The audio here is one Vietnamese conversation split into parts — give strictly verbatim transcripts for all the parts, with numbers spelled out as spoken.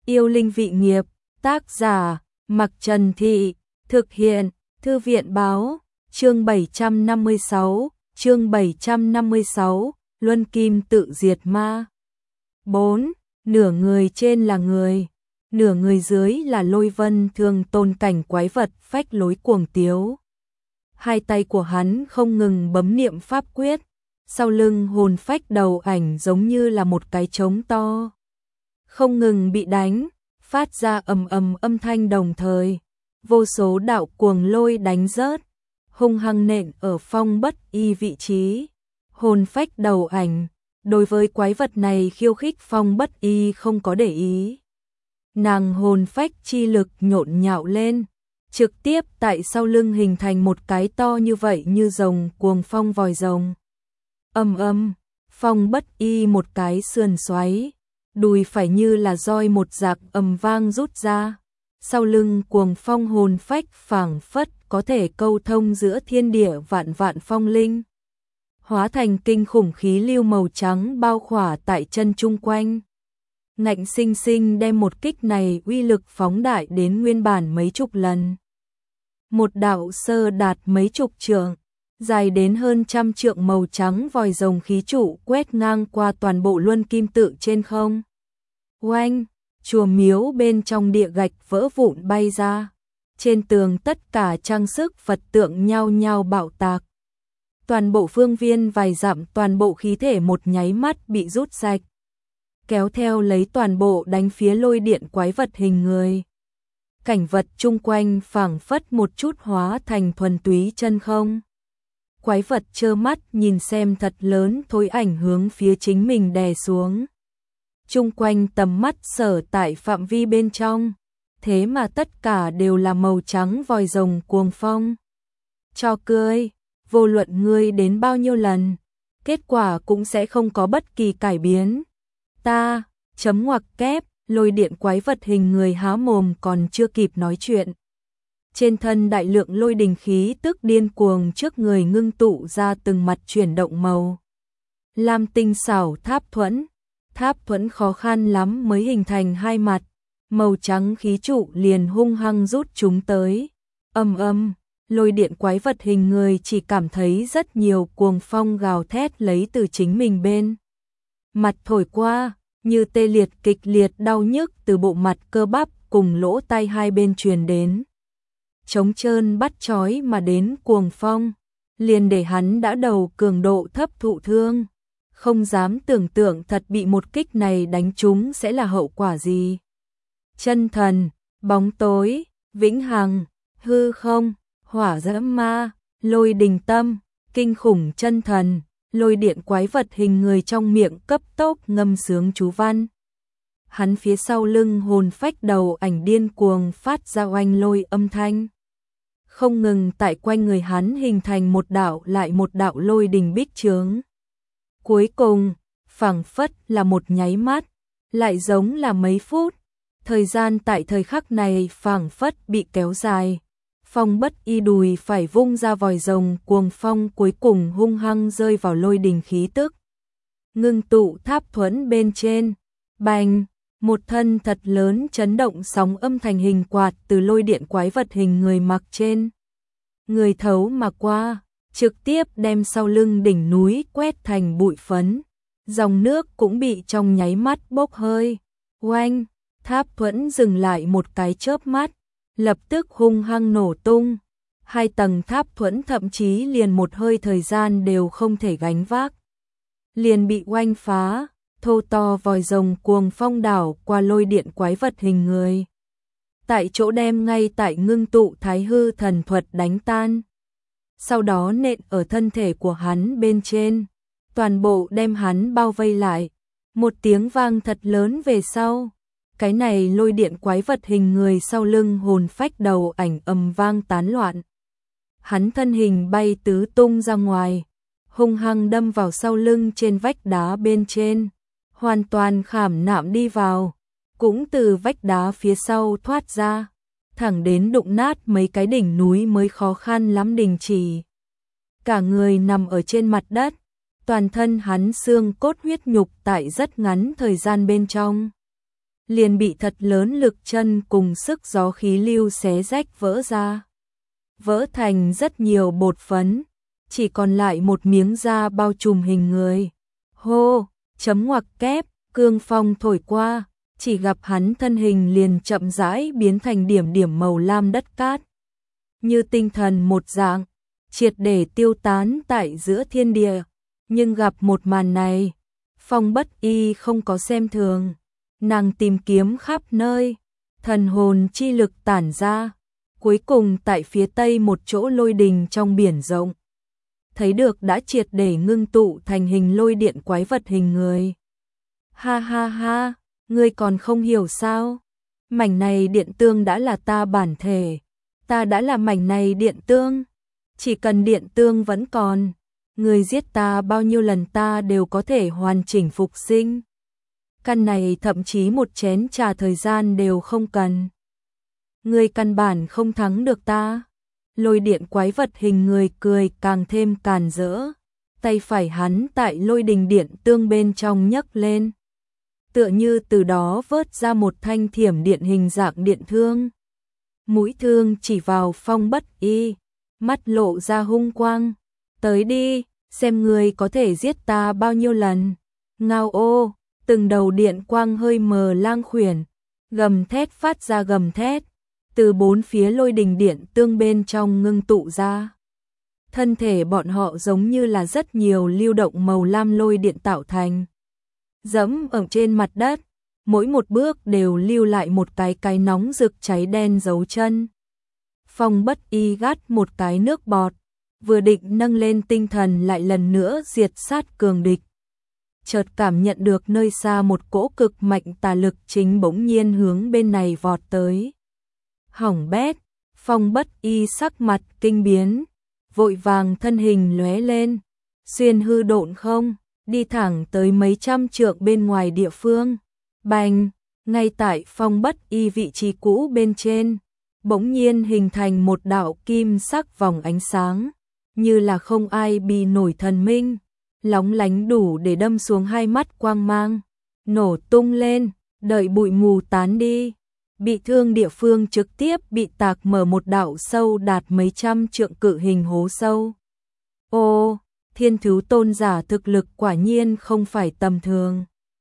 Yêu linh vị nghiệp, tác giả, Mặc Trần Thị, thực hiện, Thư viện báo, chương bảy trăm năm mươi sáu, chương bảy trăm năm mươi sáu, Luân Kim tự diệt ma. bốn. Nửa người trên là người, nửa người dưới là Lôi Vân Thương tôn cảnh quái vật phách lối cuồng tiếu. Hai tay của hắn không ngừng bấm niệm pháp quyết, sau lưng hồn phách đầu ảnh giống như là một cái trống to. Không ngừng bị đánh, phát ra ầm ầm âm thanh đồng thời, vô số đạo cuồng lôi đánh rớt, hung hăng nện ở Phong Bất Y vị trí. Hồn phách đầu ảnh, đối với quái vật này khiêu khích Phong Bất Y không có để ý. Nàng hồn phách chi lực nhộn nhạo lên, trực tiếp tại sau lưng hình thành một cái to như vậy như rồng cuồng phong vòi rồng. Ầm ầm, Phong Bất Y một cái sườn xoáy, đùi phải như là roi một giạc ầm vang rút ra. Sau lưng cuồng phong hồn phách phảng phất có thể câu thông giữa thiên địa vạn vạn phong linh, hóa thành kinh khủng khí lưu màu trắng bao khỏa tại chân chung quanh. Ngạnh sinh sinh đem một kích này uy lực phóng đại đến nguyên bản mấy chục lần. Một đạo sơ đạt mấy chục trượng, dài đến hơn trăm trượng màu trắng vòi rồng khí trụ quét ngang qua toàn bộ Luân Kim tự trên không. Oanh, chùa miếu bên trong địa gạch vỡ vụn bay ra, trên tường tất cả trang sức Phật tượng nhao nhao bạo tạc. Toàn bộ phương viên vài dặm toàn bộ khí thể một nháy mắt bị rút sạch, kéo theo lấy toàn bộ đánh phía lôi điện quái vật hình người. Cảnh vật chung quanh phảng phất một chút hóa thành thuần túy chân không. Quái vật trơ mắt nhìn xem thật lớn thối ảnh hướng phía chính mình đè xuống. Chung quanh tầm mắt sở tại phạm vi bên trong, thế mà tất cả đều là màu trắng vòi rồng cuồng phong. Cho cười, vô luận ngươi đến bao nhiêu lần, kết quả cũng sẽ không có bất kỳ cải biến. Ta, chấm ngoặc kép, lôi điện quái vật hình người há mồm còn chưa kịp nói chuyện. Trên thân đại lượng lôi đình khí tức điên cuồng trước người ngưng tụ ra từng mặt chuyển động màu. Lam tinh xảo tháp thuẫn, tháp thuẫn khó khăn lắm mới hình thành hai mặt, màu trắng khí trụ liền hung hăng rút chúng tới. Âm âm, lôi điện quái vật hình người chỉ cảm thấy rất nhiều cuồng phong gào thét lấy từ chính mình bên mặt thổi qua, như tê liệt kịch liệt đau nhức từ bộ mặt cơ bắp cùng lỗ tai hai bên truyền đến. Trống trơn bắt chói mà đến cuồng phong, liền để hắn đã đầu cường độ thấp thụ thương, không dám tưởng tượng thật bị một kích này đánh trúng sẽ là hậu quả gì. Chân thần, bóng tối, vĩnh hằng, hư không, hỏa diễm ma, lôi đình tâm, kinh khủng chân thần, lôi điện quái vật hình người trong miệng cấp tốc ngâm sướng chú văn. Hắn phía sau lưng hồn phách đầu ảnh điên cuồng phát ra oanh lôi âm thanh. Không ngừng tại quanh người hắn hình thành một đạo lại một đạo lôi đình bích chướng. Cuối cùng, phảng phất là một nháy mắt, lại giống là mấy phút. Thời gian tại thời khắc này phảng phất bị kéo dài. Phong Bất Y đùi phải vung ra vòi rồng cuồng phong cuối cùng hung hăng rơi vào lôi đình khí tức. Ngưng tụ tháp thuẫn bên trên, bành, một thân thật lớn chấn động sóng âm thành hình quạt từ lôi điện quái vật hình người mặc trên. Người thấu mà qua, trực tiếp đem sau lưng đỉnh núi quét thành bụi phấn. Dòng nước cũng bị trong nháy mắt bốc hơi. Oanh, tháp thuẫn dừng lại một cái chớp mắt, lập tức hung hăng nổ tung. Hai tầng tháp thuẫn thậm chí liền một hơi thời gian đều không thể gánh vác, liền bị oanh phá, thô to vòi rồng cuồng phong đảo qua lôi điện quái vật hình người. Tại chỗ đem ngay tại ngưng tụ thái hư thần thuật đánh tan. Sau đó nện ở thân thể của hắn bên trên, toàn bộ đem hắn bao vây lại. Một tiếng vang thật lớn về sau, cái này lôi điện quái vật hình người sau lưng hồn phách đầu ảnh ầm vang tán loạn. Hắn thân hình bay tứ tung ra ngoài, hung hăng đâm vào sau lưng trên vách đá bên trên, hoàn toàn khảm nạm đi vào, cũng từ vách đá phía sau thoát ra, thẳng đến đụng nát mấy cái đỉnh núi mới khó khăn lắm đình chỉ. Cả người nằm ở trên mặt đất, toàn thân hắn xương cốt huyết nhục tại rất ngắn thời gian bên trong liền bị thật lớn lực chân cùng sức gió khí lưu xé rách vỡ ra. Vỡ thành rất nhiều bột phấn, chỉ còn lại một miếng da bao trùm hình người. Hô, chấm ngoặc kép, cương phong thổi qua, chỉ gặp hắn thân hình liền chậm rãi biến thành điểm điểm màu lam đất cát. Như tinh thần một dạng, triệt để tiêu tán tại giữa thiên địa. Nhưng gặp một màn này, Phong Bất Y không có xem thường. Nàng tìm kiếm khắp nơi, thần hồn chi lực tản ra. Cuối cùng tại phía tây một chỗ lôi đình trong biển rộng, thấy được đã triệt để ngưng tụ thành hình lôi điện quái vật hình người. Ha ha ha, ngươi còn không hiểu sao? Mảnh này điện tương đã là ta bản thể, ta đã là mảnh này điện tương. Chỉ cần điện tương vẫn còn, ngươi giết ta bao nhiêu lần ta đều có thể hoàn chỉnh phục sinh. Căn này thậm chí một chén trà thời gian đều không cần. Ngươi căn bản không thắng được ta. Lôi điện quái vật hình người cười càng thêm càn rỡ. Tay phải hắn tại lôi đình điện tương bên trong nhấc lên. Tựa như từ đó vớt ra một thanh thiểm điện hình dạng điện thương. Mũi thương chỉ vào Phong Bất Y, mắt lộ ra hung quang. Tới đi, xem ngươi có thể giết ta bao nhiêu lần. Ngao ô, từng đầu điện quang hơi mờ lang khuyển, gầm thét phát ra gầm thét. Từ bốn phía lôi đình điện tương bên trong ngưng tụ ra. Thân thể bọn họ giống như là rất nhiều lưu động màu lam lôi điện tạo thành. Dẫm ở trên mặt đất, mỗi một bước đều lưu lại một cái cái nóng rực cháy đen dấu chân. Phong Bất Y gắt một cái nước bọt, vừa định nâng lên tinh thần lại lần nữa diệt sát cường địch. Chợt cảm nhận được nơi xa một cỗ cực mạnh tà lực chính bỗng nhiên hướng bên này vọt tới. Hỏng bét, Phong Bất Y sắc mặt kinh biến, vội vàng thân hình lóe lên, xuyên hư độn không, đi thẳng tới mấy trăm trượng bên ngoài địa phương. Bành, ngay tại Phong Bất Y vị trí cũ bên trên, bỗng nhiên hình thành một đạo kim sắc vòng ánh sáng, như là không ai bì nổi thần minh, lóng lánh đủ để đâm xuống hai mắt quang mang, nổ tung lên, đợi bụi mù tán đi. Bị thương địa phương trực tiếp bị tạc mở một đạo sâu đạt mấy trăm trượng cự hình hố sâu. Ô, thiên thứ tôn giả thực lực quả nhiên không phải tầm thường.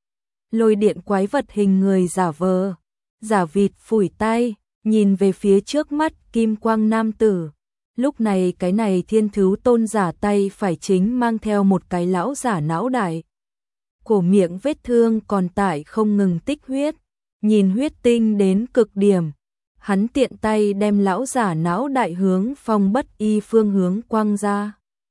Lôi điện quái vật hình người giả vờ, giả vịt phủi tay, nhìn về phía trước mắt kim quang nam tử. Lúc này cái này thiên thứ tôn giả tay phải chính mang theo một cái lão giả não đại. Cổ miệng vết thương còn tại không ngừng tích huyết. Nhìn huyết tinh đến cực điểm, hắn tiện tay đem lão giả não đại hướng Phong Bất Y phương hướng quăng ra.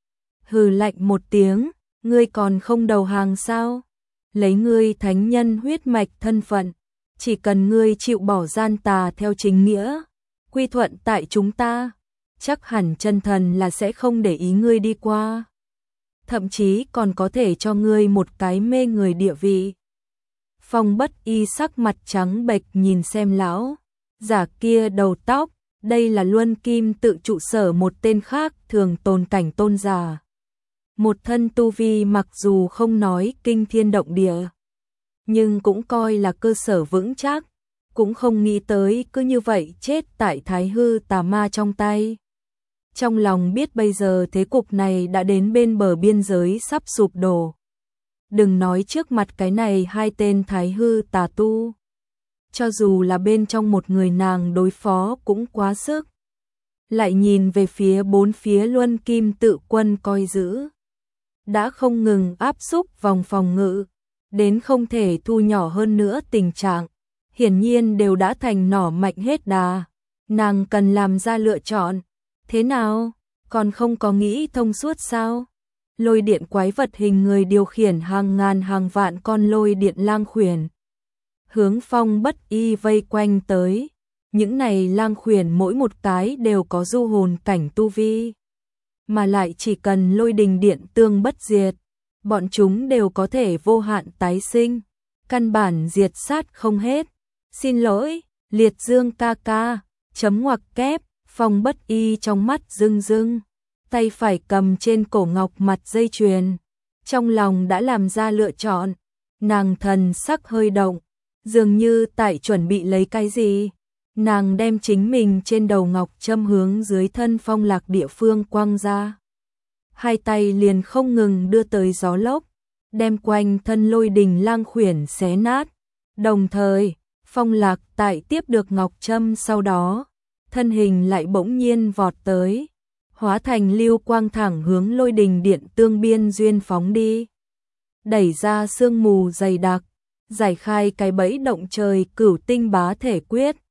Hừ lạnh một tiếng, ngươi còn không đầu hàng sao? Lấy ngươi thánh nhân huyết mạch thân phận, chỉ cần ngươi chịu bỏ gian tà theo chính nghĩa, quy thuận tại chúng ta, chắc hẳn chân thần là sẽ không để ý ngươi đi qua. Thậm chí còn có thể cho ngươi một cái mê người địa vị. Phong Bất Y sắc mặt trắng bệch nhìn xem lão giả kia đầu tóc, đây là Luân Kim tự trụ sở một tên khác thường tồn cảnh tôn giả. Một thân tu vi mặc dù không nói kinh thiên động địa, nhưng cũng coi là cơ sở vững chắc, cũng không nghĩ tới cứ như vậy chết tại Thái Hư tà ma trong tay. Trong lòng biết bây giờ thế cục này đã đến bên bờ biên giới sắp sụp đổ. Đừng nói trước mặt cái này hai tên Thái Hư tà tu. Cho dù là bên trong một người nàng đối phó cũng quá sức. Lại nhìn về phía bốn phía Luân Kim tự quân coi giữ. Đã không ngừng áp xúc vòng phòng ngự, đến không thể thu nhỏ hơn nữa tình trạng. Hiển nhiên đều đã thành nỏ mạnh hết đà. Nàng cần làm ra lựa chọn. Thế nào? Còn không có nghĩ thông suốt sao? Lôi điện quái vật hình người điều khiển hàng ngàn hàng vạn con lôi điện lang khuyển. Hướng Phong Bất Y vây quanh tới. Những này lang khuyển mỗi một cái đều có du hồn cảnh tu vi. Mà lại chỉ cần lôi đình điện tương bất diệt, bọn chúng đều có thể vô hạn tái sinh. Căn bản diệt sát không hết. Xin lỗi, Liệt Dương ca ca, chấm ngoặc kép, Phong Bất Y trong mắt rưng rưng. Tay phải cầm trên cổ ngọc mặt dây chuyền, trong lòng đã làm ra lựa chọn, nàng thần sắc hơi động, dường như tại chuẩn bị lấy cái gì. Nàng đem chính mình trên đầu ngọc châm hướng dưới thân Phong Lạc địa phương quăng ra. Hai tay liền không ngừng đưa tới gió lốc, đem quanh thân Lôi Đình Lang khuyển xé nát. Đồng thời, Phong Lạc tại tiếp được ngọc châm sau đó, thân hình lại bỗng nhiên vọt tới, hóa thành lưu quang thẳng hướng Lôi Đình Điện tương biên duyên phóng đi. Đẩy ra sương mù dày đặc, giải khai cái bẫy động trời Cửu Tinh Bá Thể Quyết,